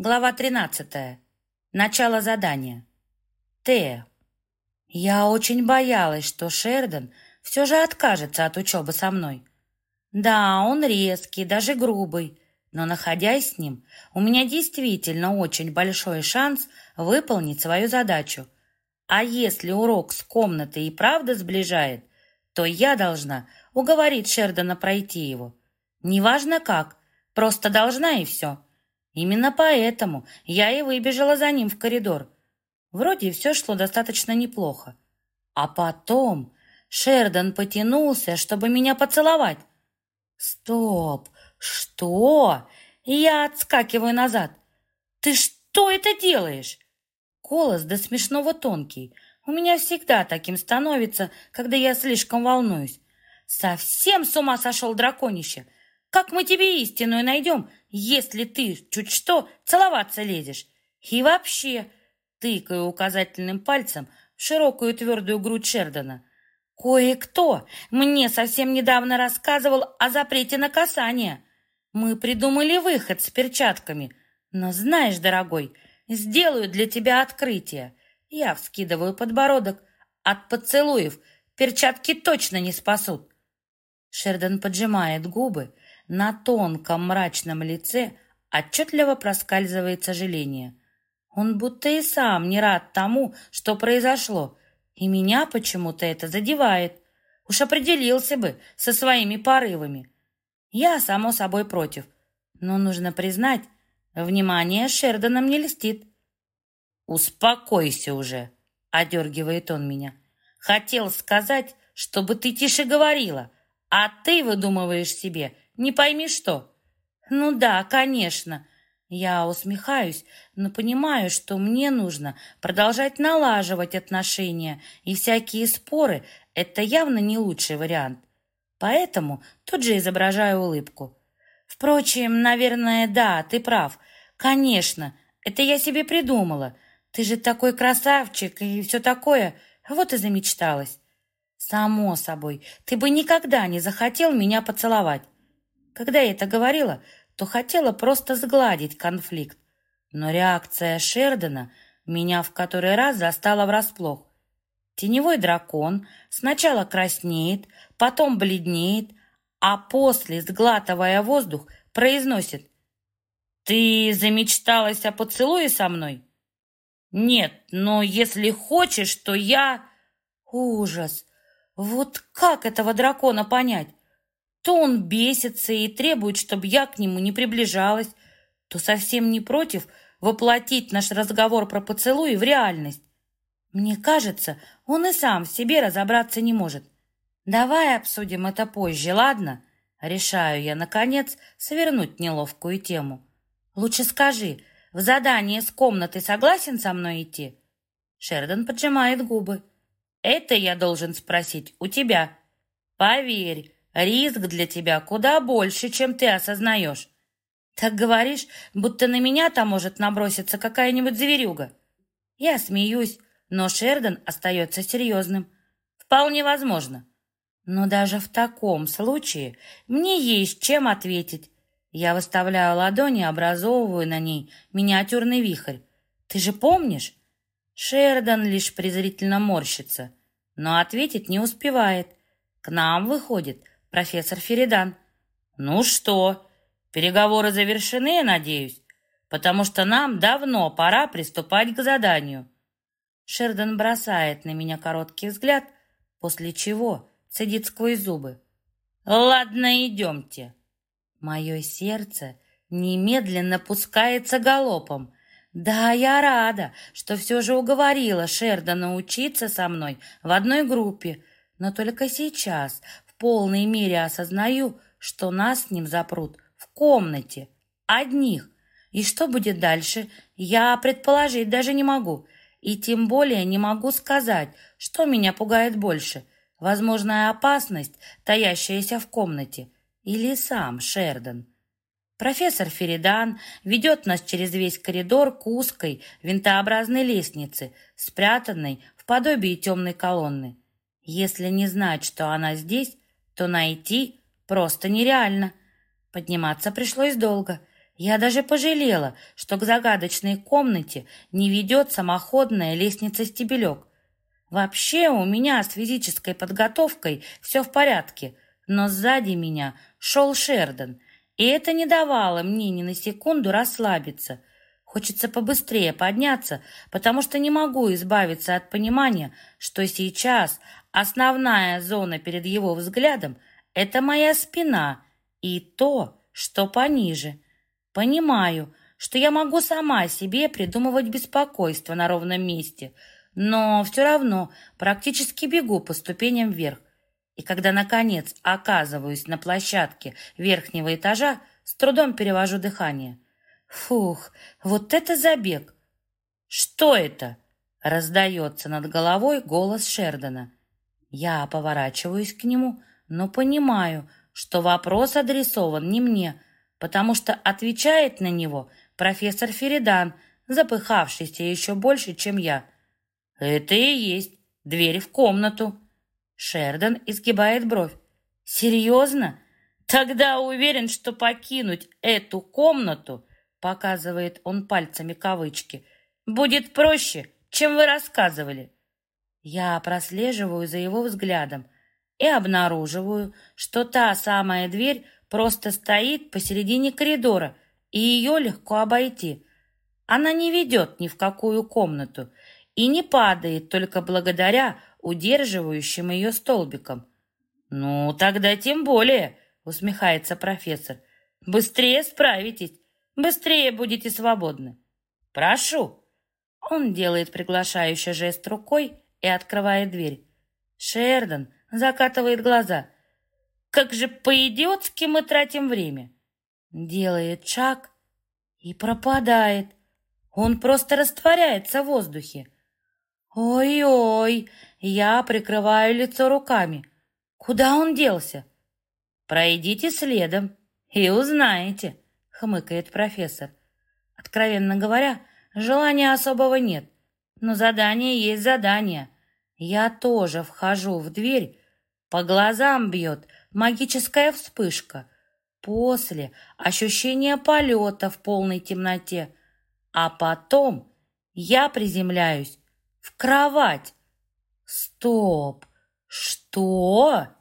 Глава 13. Начало задания. Тея. Я очень боялась, что Шердон все же откажется от учебы со мной. Да, он резкий, даже грубый, но, находясь с ним, у меня действительно очень большой шанс выполнить свою задачу. А если урок с комнатой и правда сближает, то я должна уговорить Шердона пройти его. Неважно как, просто должна и все. Именно поэтому я и выбежала за ним в коридор. Вроде все шло достаточно неплохо. А потом Шердон потянулся, чтобы меня поцеловать. Стоп! Что? Я отскакиваю назад. Ты что это делаешь? Голос до смешного тонкий. У меня всегда таким становится, когда я слишком волнуюсь. Совсем с ума сошел, драконище! Как мы тебе истинную найдем, если ты чуть что целоваться лезешь? И вообще, тыкаю указательным пальцем в широкую твердую грудь Шердона. Кое-кто мне совсем недавно рассказывал о запрете на касание. Мы придумали выход с перчатками. Но знаешь, дорогой, сделаю для тебя открытие. Я вскидываю подбородок. От поцелуев перчатки точно не спасут. Шердон поджимает губы. На тонком мрачном лице отчетливо проскальзывает сожаление. Он будто и сам не рад тому, что произошло, и меня почему-то это задевает. Уж определился бы со своими порывами. Я, само собой, против, но нужно признать, внимание Шердона мне льстит. «Успокойся уже», — одергивает он меня. «Хотел сказать, чтобы ты тише говорила, а ты выдумываешь себе не пойми что». «Ну да, конечно». Я усмехаюсь, но понимаю, что мне нужно продолжать налаживать отношения, и всякие споры — это явно не лучший вариант. Поэтому тут же изображаю улыбку. Впрочем, наверное, да, ты прав. Конечно, это я себе придумала. Ты же такой красавчик и все такое. Вот и замечталась. Само собой, ты бы никогда не захотел меня поцеловать. Когда я это говорила, то хотела просто сгладить конфликт. Но реакция Шердона меня в который раз застала врасплох. Теневой дракон сначала краснеет, потом бледнеет, а после, сглатывая воздух, произносит: «Ты замечталась о поцелуе со мной?» «Нет, но если хочешь, то я...» Ужас! Вот как этого дракона понять? То он бесится и требует, чтобы я к нему не приближалась, то совсем не против воплотить наш разговор про поцелуи в реальность. Мне кажется, он и сам в себе разобраться не может. Давай обсудим это позже, ладно? Решаю я, наконец, свернуть неловкую тему. Лучше скажи, в задание с комнаты согласен со мной идти? Шердон поджимает губы. Это я должен спросить у тебя. Поверь, риск для тебя куда больше, чем ты осознаешь. Так говоришь, будто на меня-то может наброситься какая-нибудь зверюга. Я смеюсь, но Шердон остается серьезным. Вполне возможно. Но даже в таком случае мне есть чем ответить. Я выставляю ладони, образовываю на ней миниатюрный вихрь. Ты же помнишь? Шердон лишь презрительно морщится, но ответить не успевает. К нам выходит профессор Феридан. «Ну что, переговоры завершены, я надеюсь, потому что нам давно пора приступать к заданию». Шердон бросает на меня короткий взгляд, после чего цедит сквозь зубы: «Ладно, идемте». Мое сердце немедленно пускается галопом. Да, я рада, что все же уговорила Шердона учиться со мной в одной группе, но только сейчас в полной мере осознаю, что нас с ним запрут в комнате, одних. И что будет дальше, я предположить даже не могу. И тем более не могу сказать, что меня пугает больше: возможная опасность, таящаяся в комнате, или сам Шердон. Профессор Феридан ведет нас через весь коридор к узкой винтообразной лестнице, спрятанной в подобии темной колонны. Если не знать, что она здесь, то найти просто нереально. Подниматься пришлось долго. Я даже пожалела, что к загадочной комнате не ведет самоходная лестница-стебелек. Вообще у меня с физической подготовкой все в порядке, но сзади меня шел Шердон, и это не давало мне ни на секунду расслабиться. Хочется побыстрее подняться, потому что не могу избавиться от понимания, что сейчас основная зона перед его взглядом — это моя спина и то, что пониже. Понимаю, что я могу сама себе придумывать беспокойство на ровном месте, но все равно практически бегу по ступеням вверх. И когда, наконец, оказываюсь на площадке верхнего этажа, с трудом перевожу дыхание. Фух, вот это забег! Что это? Раздается над головой голос Шердона. Я поворачиваюсь к нему, но понимаю, что вопрос адресован не мне, потому что отвечает на него профессор Феридан, запыхавшийся еще больше, чем я. Это и есть дверь в комнату. Шердон изгибает бровь. Серьезно? Тогда уверен, что покинуть эту комнату, показывает он пальцами кавычки, будет проще, чем вы рассказывали. Я прослеживаю за его взглядом и обнаруживаю, что та самая дверь просто стоит посередине коридора, и ее легко обойти. Она не ведет ни в какую комнату и не падает только благодаря удерживающим ее столбикам. «Ну, тогда тем более», — усмехается профессор. «Быстрее справитесь, быстрее будете свободны. Прошу». Он делает приглашающий жест рукой и открывает дверь. Шердон закатывает глаза. «Как же по-идиотски мы тратим время!» Делает шаг и пропадает. Он просто растворяется в воздухе. Ой-ой, я прикрываю лицо руками. Куда он делся? Пройдите следом и узнаете, хмыкает профессор. Откровенно говоря, желания особого нет, но задание есть задание. Я тоже вхожу в дверь, по глазам бьет магическая вспышка. После ощущение полета в полной темноте, а потом я приземляюсь в кровать. Стоп! Что?